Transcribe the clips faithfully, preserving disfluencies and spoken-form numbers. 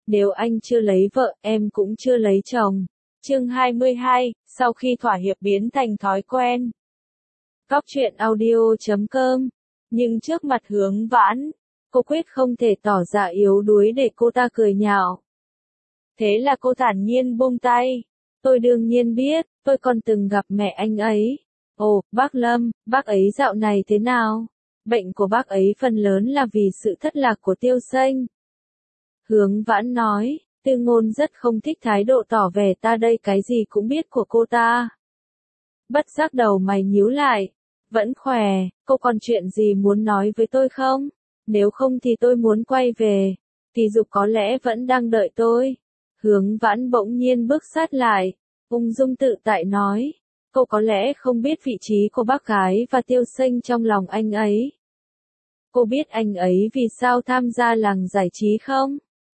nếu anh chưa lấy vợ, em cũng chưa lấy chồng. Chương hai mươi hai, sau khi thỏa hiệp biến thành thói quen. Góc truyện audio chấm com. Nhưng trước mặt Hướng Vãn, cô quyết không thể tỏ ra yếu đuối để cô ta cười nhạo. Thế là cô thản nhiên buông tay. Tôi đương nhiên biết, tôi còn từng gặp mẹ anh ấy. Ồ, bác Lâm, bác ấy dạo này thế nào? Bệnh của bác ấy phần lớn là vì sự thất lạc của Tiêu Xanh. Hướng Vãn nói, Tư Ngôn rất không thích thái độ tỏ vẻ ta đây cái gì cũng biết của cô ta. Bất giác đầu mày nhíu lại. Vẫn khỏe, cô còn chuyện gì muốn nói với tôi không? Nếu không thì tôi muốn quay về. Kỳ Dục có lẽ vẫn đang đợi tôi. Hướng Vãn bỗng nhiên bước sát lại, ung dung tự tại nói. Cô có lẽ không biết vị trí của bác gái và Tiêu Xanh trong lòng anh ấy. Cô biết anh ấy vì sao tham gia làng giải trí không?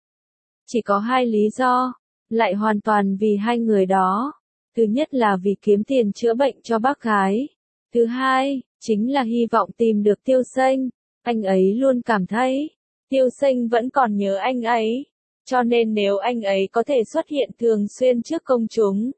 Chỉ có hai lý do, lại hoàn toàn vì hai người đó. Thứ nhất là vì kiếm tiền chữa bệnh cho bác gái. Thứ hai, chính là hy vọng tìm được Tiêu Xanh. Anh ấy luôn cảm thấy, Tiêu Xanh vẫn còn nhớ anh ấy. Cho nên nếu anh ấy có thể xuất hiện thường xuyên trước công chúng,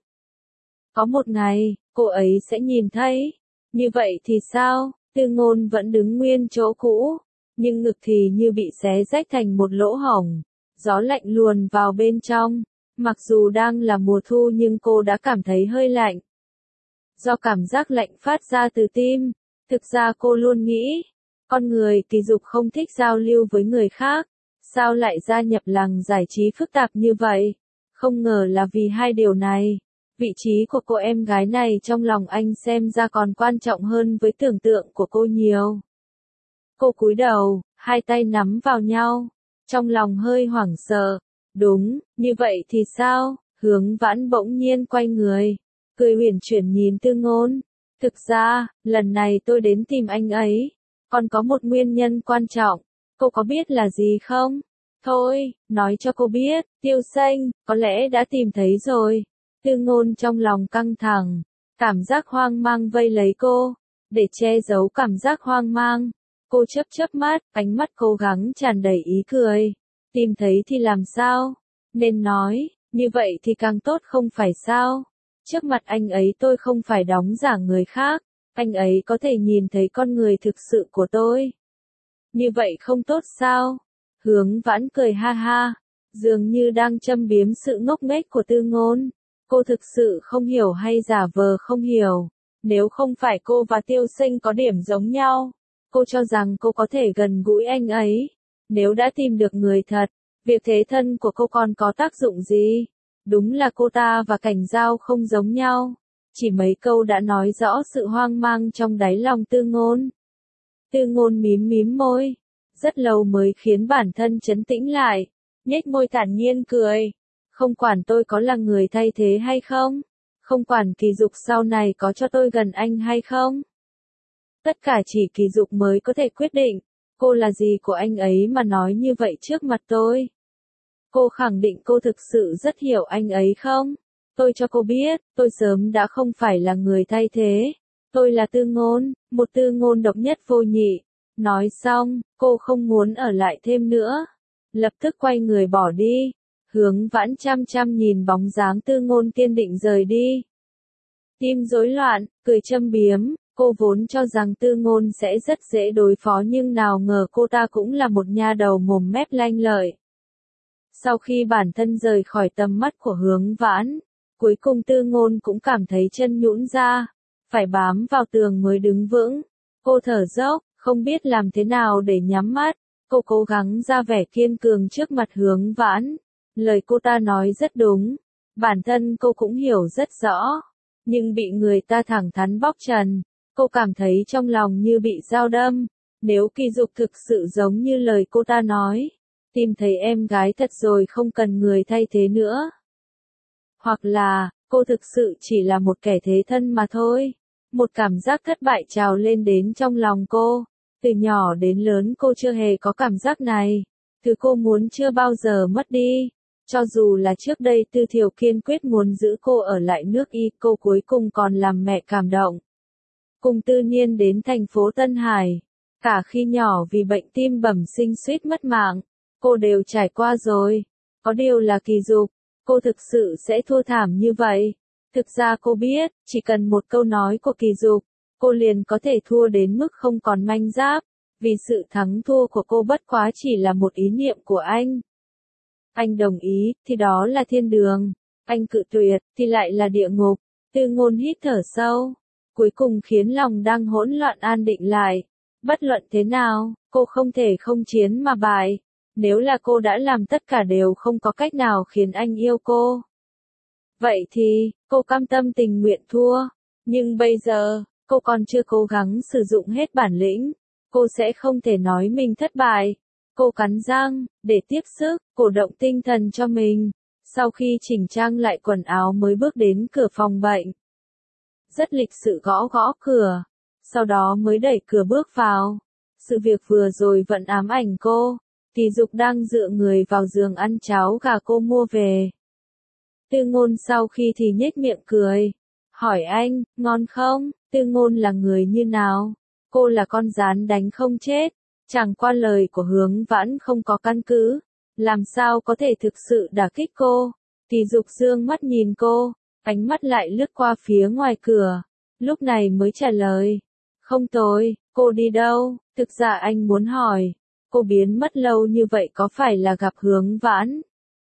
có một ngày, cô ấy sẽ nhìn thấy. Như vậy thì sao? Tư Ngôn vẫn đứng nguyên chỗ cũ, nhưng ngực thì như bị xé rách thành một lỗ hổng. Gió lạnh luồn vào bên trong. Mặc dù đang là mùa thu nhưng cô đã cảm thấy hơi lạnh. Do cảm giác lạnh phát ra từ tim, thực ra cô luôn nghĩ, con người Kỳ Dục không thích giao lưu với người khác. Sao lại gia nhập làng giải trí phức tạp như vậy? Không ngờ là vì hai điều này. Vị trí của cô em gái này trong lòng anh xem ra còn quan trọng hơn với tưởng tượng của cô nhiều. Cô cúi đầu, hai tay nắm vào nhau, trong lòng hơi hoảng sợ. Đúng, như vậy thì sao? Hướng Vãn bỗng nhiên quay người, cười uyển chuyển nhìn Tư Ngôn. Thực ra, lần này tôi đến tìm anh ấy, còn có một nguyên nhân quan trọng. Cô có biết là gì không? Thôi, nói cho cô biết, Tiêu Xanh, có lẽ đã tìm thấy rồi. Tư Ngôn trong lòng căng thẳng, cảm giác hoang mang vây lấy cô. Để che giấu cảm giác hoang mang, cô chớp chớp mắt, ánh mắt cố gắng tràn đầy ý cười. Tìm thấy thì làm sao? Nên nói, như vậy thì càng tốt không phải sao? Trước mặt anh ấy tôi không phải đóng giả người khác, anh ấy có thể nhìn thấy con người thực sự của tôi. Như vậy không tốt sao? Hướng Vãn cười ha ha, dường như đang châm biếm sự ngốc nghếch của Tư Ngôn. Cô thực sự không hiểu hay giả vờ không hiểu. Nếu không phải cô và Tiêu Xanh có điểm giống nhau, cô cho rằng cô có thể gần gũi anh ấy. Nếu đã tìm được người thật, việc thế thân của cô còn có tác dụng gì? Đúng là cô ta và Cảnh Giao không giống nhau. Chỉ mấy câu đã nói rõ sự hoang mang trong đáy lòng Tư Ngôn. Tư Ngôn mím mím môi, rất lâu mới khiến bản thân trấn tĩnh lại, nhếch môi thản nhiên cười. Không quản tôi có là người thay thế hay không, không quản Kỳ Dục sau này có cho tôi gần anh hay không. Tất cả chỉ Kỳ Dục mới có thể quyết định. Cô là gì của anh ấy mà nói như vậy trước mặt tôi? Cô khẳng định cô thực sự rất hiểu anh ấy không? Tôi cho cô biết, tôi sớm đã không phải là người thay thế. Tôi là Tư Ngôn, một Tư Ngôn độc nhất vô nhị. Nói xong, cô không muốn ở lại thêm nữa. Lập tức quay người bỏ đi. Hướng Vãn chăm chăm nhìn bóng dáng Tư Ngôn kiên định rời đi. Tim rối loạn, cười châm biếm. Cô vốn cho rằng Tư Ngôn sẽ rất dễ đối phó nhưng nào ngờ cô ta cũng là một nha đầu mồm mép lanh lợi. Sau khi bản thân rời khỏi tầm mắt của Hướng Vãn, cuối cùng Tư Ngôn cũng cảm thấy chân nhũn ra, phải bám vào tường mới đứng vững. Cô thở dốc, không biết làm thế nào để nhắm mắt. Cô cố gắng ra vẻ kiên cường trước mặt Hướng Vãn. Lời cô ta nói rất đúng, bản thân cô cũng hiểu rất rõ, nhưng bị người ta thẳng thắn bóc trần, cô cảm thấy trong lòng như bị dao đâm. Nếu Kỳ Dục thực sự giống như lời cô ta nói, tìm thấy em gái thật rồi không cần người thay thế nữa. Hoặc là, cô thực sự chỉ là một kẻ thế thân mà thôi. Một cảm giác thất bại trào lên đến trong lòng cô. Từ nhỏ đến lớn cô chưa hề có cảm giác này. Thứ cô muốn chưa bao giờ mất đi. Cho dù là trước đây Tư Thiều kiên quyết muốn giữ cô ở lại nước Y, cô cuối cùng còn làm mẹ cảm động. Cùng Tư Nhiên đến thành phố Tân Hải. Cả khi nhỏ vì bệnh tim bẩm sinh suýt mất mạng, cô đều trải qua rồi. Có điều là Kỳ Dục, cô thực sự sẽ thua thảm như vậy. Thực ra cô biết, chỉ cần một câu nói của Kỳ Dục, cô liền có thể thua đến mức không còn manh giáp, vì sự thắng thua của cô bất quá chỉ là một ý niệm của anh. Anh đồng ý, thì đó là thiên đường. Anh cự tuyệt, thì lại là địa ngục. Tư Ngôn hít thở sâu, cuối cùng khiến lòng đang hỗn loạn an định lại. Bất luận thế nào, cô không thể không chiến mà bại. Nếu là cô đã làm tất cả đều không có cách nào khiến anh yêu cô. Vậy thì, cô cam tâm tình nguyện thua. Nhưng bây giờ, cô còn chưa cố gắng sử dụng hết bản lĩnh. Cô sẽ không thể nói mình thất bại. Cô cắn răng, để tiếp sức, cổ động tinh thần cho mình. Sau khi chỉnh trang lại quần áo mới bước đến cửa phòng bệnh. Rất lịch sự gõ gõ cửa. Sau đó mới đẩy cửa bước vào. Sự việc vừa rồi vẫn ám ảnh cô. Kỳ Dục đang dựa người vào giường ăn cháo gà cô mua về. Tư Ngôn sau khi thì nhếch miệng cười. Hỏi anh, ngon không? Tư Ngôn là người như nào? Cô là con gián đánh không chết. Chẳng qua lời của Hướng Vãn không có căn cứ. Làm sao có thể thực sự đả kích cô? Kỳ Dục dương mắt nhìn cô. Ánh mắt lại lướt qua phía ngoài cửa. Lúc này mới trả lời. Không tồi, cô đi đâu? Thực ra anh muốn hỏi. Cô biến mất lâu như vậy có phải là gặp Hướng Vãn?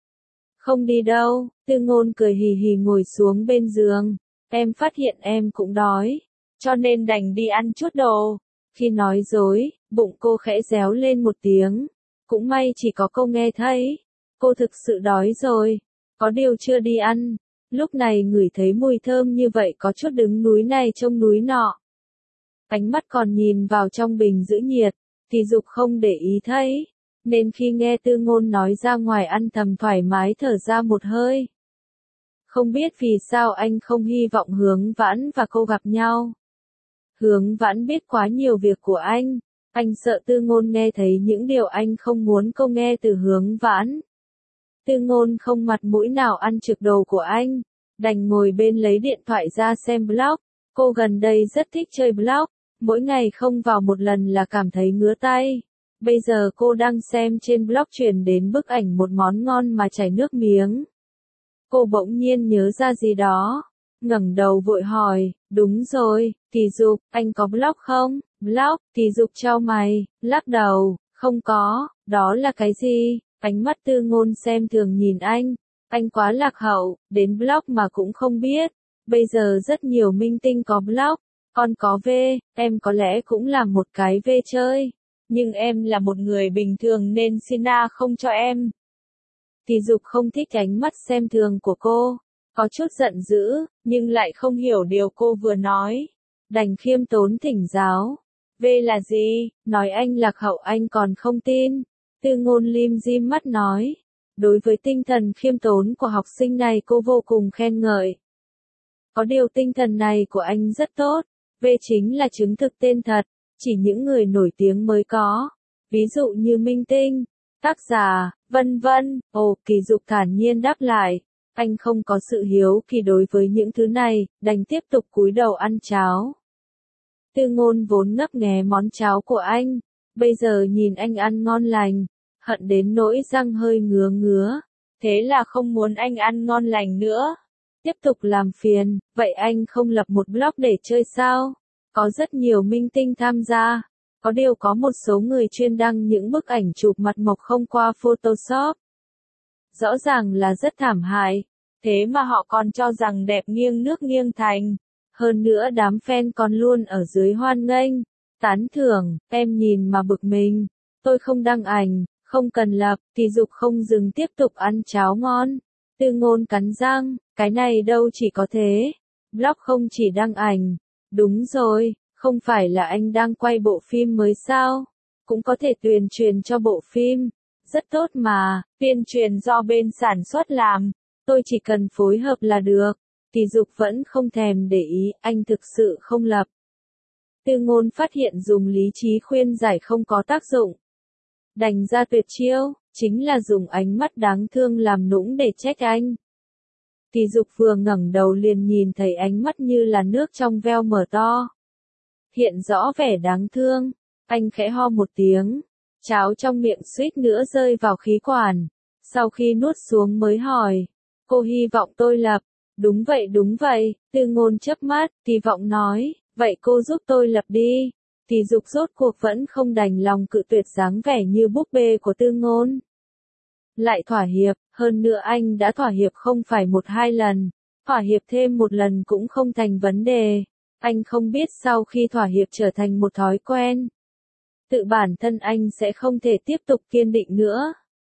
Không đi đâu, Tư Ngôn cười hì hì ngồi xuống bên giường. Em phát hiện em cũng đói, cho nên đành đi ăn chút đồ. Khi nói dối, bụng cô khẽ réo lên một tiếng. Cũng may chỉ có cô nghe thấy. Cô thực sự đói rồi, có điều chưa đi ăn. Lúc này ngửi thấy mùi thơm như vậy có chút đứng núi này trông núi nọ. Ánh mắt còn nhìn vào trong bình giữ nhiệt. Kỳ Dục không để ý thấy, nên khi nghe Tư Ngôn nói ra ngoài ăn thầm thoải mái thở ra một hơi. Không biết vì sao anh không hy vọng Hướng Vãn và cô gặp nhau. Hướng Vãn biết quá nhiều việc của anh, anh sợ Tư Ngôn nghe thấy những điều anh không muốn cô nghe từ Hướng Vãn. Tư Ngôn không mặt mũi nào ăn trực đồ của anh, đành ngồi bên lấy điện thoại ra xem blog. Cô gần đây rất thích chơi blog. Mỗi ngày không vào một lần là cảm thấy ngứa tay. Bây giờ cô đang xem trên blog truyền đến bức ảnh một món ngon mà chảy nước miếng. Cô bỗng nhiên nhớ ra gì đó. Ngẩng đầu vội hỏi, đúng rồi, Kỳ Dục, anh có blog không? Blog, Kỳ Dục chau mày, lắc đầu, không có, đó là cái gì? Ánh mắt Tư Ngôn xem thường nhìn anh. Anh quá lạc hậu, đến blog mà cũng không biết. Bây giờ rất nhiều minh tinh có blog. Con có V, em có lẽ cũng là một cái V chơi. Nhưng em là một người bình thường nên Sina không cho em. Kỳ Dục không thích ánh mắt xem thường của cô. Có chút giận dữ, nhưng lại không hiểu điều cô vừa nói. Đành khiêm tốn thỉnh giáo. V là gì? Nói anh lạc hậu anh còn không tin. Tư Ngôn lim dim mắt nói. Đối với tinh thần khiêm tốn của học sinh này cô vô cùng khen ngợi. Có điều tinh thần này của anh rất tốt. V chính là chứng thực tên thật, chỉ những người nổi tiếng mới có. Ví dụ như minh tinh, tác giả, vân vân. Ồ, Kỳ Dục thản nhiên đáp lại. Anh không có sự hiếu kỳ đối với những thứ này, đành tiếp tục cúi đầu ăn cháo. Tư Ngôn vốn ngấp nghé món cháo của anh. Bây giờ nhìn anh ăn ngon lành, hận đến nỗi răng hơi ngứa ngứa. Thế là không muốn anh ăn ngon lành nữa. Tiếp tục làm phiền, vậy anh không lập một blog để chơi sao? Có rất nhiều minh tinh tham gia. Có điều có một số người chuyên đăng những bức ảnh chụp mặt mộc không qua Photoshop. Rõ ràng là rất thảm hại. Thế mà họ còn cho rằng đẹp nghiêng nước nghiêng thành. Hơn nữa đám fan còn luôn ở dưới hoan nghênh, tán thưởng, em nhìn mà bực mình. Tôi không đăng ảnh, không cần lập. Kỳ Dục không dừng tiếp tục ăn cháo ngon. Tư Ngôn cắn răng, cái này đâu chỉ có thế. Blog không chỉ đăng ảnh. Đúng rồi, không phải là anh đang quay bộ phim mới sao? Cũng có thể tuyên truyền cho bộ phim. Rất tốt mà, tuyên truyền do bên sản xuất làm. Tôi chỉ cần phối hợp là được. Kỳ Dục vẫn không thèm để ý, anh thực sự không lập. Tư Ngôn phát hiện dùng lý trí khuyên giải không có tác dụng. Đành ra tuyệt chiêu, chính là dùng ánh mắt đáng thương làm nũng để trách anh. Kỳ Dục vừa ngẩng đầu liền nhìn thấy ánh mắt như là nước trong veo mở to. Hiện rõ vẻ đáng thương, anh khẽ ho một tiếng, cháo trong miệng suýt nữa rơi vào khí quản. Sau khi nuốt xuống mới hỏi, cô hy vọng tôi lập. Đúng vậy đúng vậy, Tư Ngôn chớp mắt, Kỳ Vọng nói, vậy cô giúp tôi lập đi. Kỳ Dục rốt cuộc vẫn không đành lòng cự tuyệt dáng vẻ như búp bê của Tư Ngôn. Lại thỏa hiệp, hơn nữa anh đã thỏa hiệp không phải một hai lần, thỏa hiệp thêm một lần cũng không thành vấn đề. Anh không biết sau khi thỏa hiệp trở thành một thói quen, tự bản thân anh sẽ không thể tiếp tục kiên định nữa.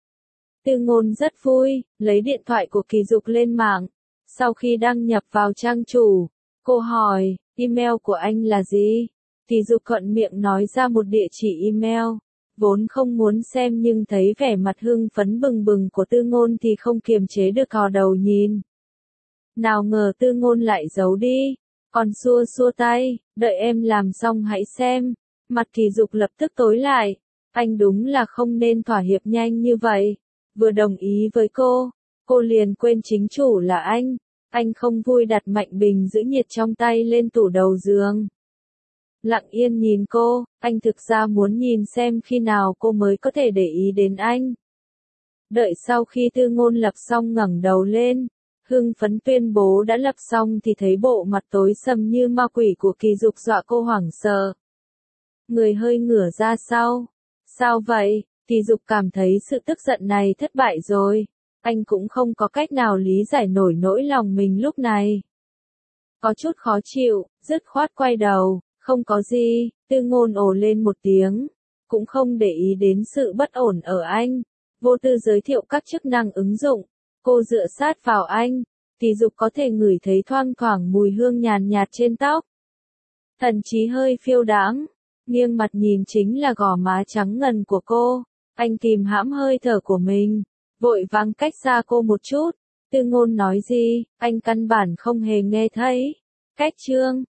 Tư Ngôn rất vui, lấy điện thoại của Kỳ Dục lên mạng. Sau khi đăng nhập vào trang chủ, cô hỏi, email của anh là gì? Kỳ Dục thuận miệng nói ra một địa chỉ email. Vốn không muốn xem nhưng thấy vẻ mặt hưng phấn bừng bừng của Tư Ngôn thì không kiềm chế được thò đầu nhìn. Nào ngờ Tư Ngôn lại giấu đi, còn xua xua tay, đợi em làm xong hãy xem. Mặt Kỳ Dục lập tức tối lại, anh đúng là không nên thỏa hiệp nhanh như vậy. Vừa đồng ý với cô, cô liền quên chính chủ là anh. Anh không vui đặt mạnh bình giữ nhiệt trong tay lên tủ đầu giường. Lặng yên nhìn cô, anh thực ra muốn nhìn xem khi nào cô mới có thể để ý đến anh. Đợi sau khi Tư Ngôn lập xong ngẩng đầu lên, hưng phấn tuyên bố đã lập xong thì thấy bộ mặt tối sầm như ma quỷ của Kỳ Dục dọa cô hoảng sợ. Người hơi ngửa ra sau. Sao vậy? Kỳ Dục cảm thấy sự tức giận này thất bại rồi. Anh cũng không có cách nào lý giải nổi nỗi lòng mình lúc này. Có chút khó chịu, dứt khoát quay đầu, không có gì, Tư Ngôn ồ lên một tiếng, cũng không để ý đến sự bất ổn ở anh. Vô tư giới thiệu các chức năng ứng dụng, cô dựa sát vào anh, Kỳ Dục có thể ngửi thấy thoang thoảng mùi hương nhàn nhạt trên tóc. Thần trí hơi phiêu đãng, nghiêng mặt nhìn chính là gò má trắng ngần của cô, anh kìm hãm hơi thở của mình. Vội vàng cách xa cô một chút. Tư Ngôn nói gì, anh căn bản không hề nghe thấy. Cách chương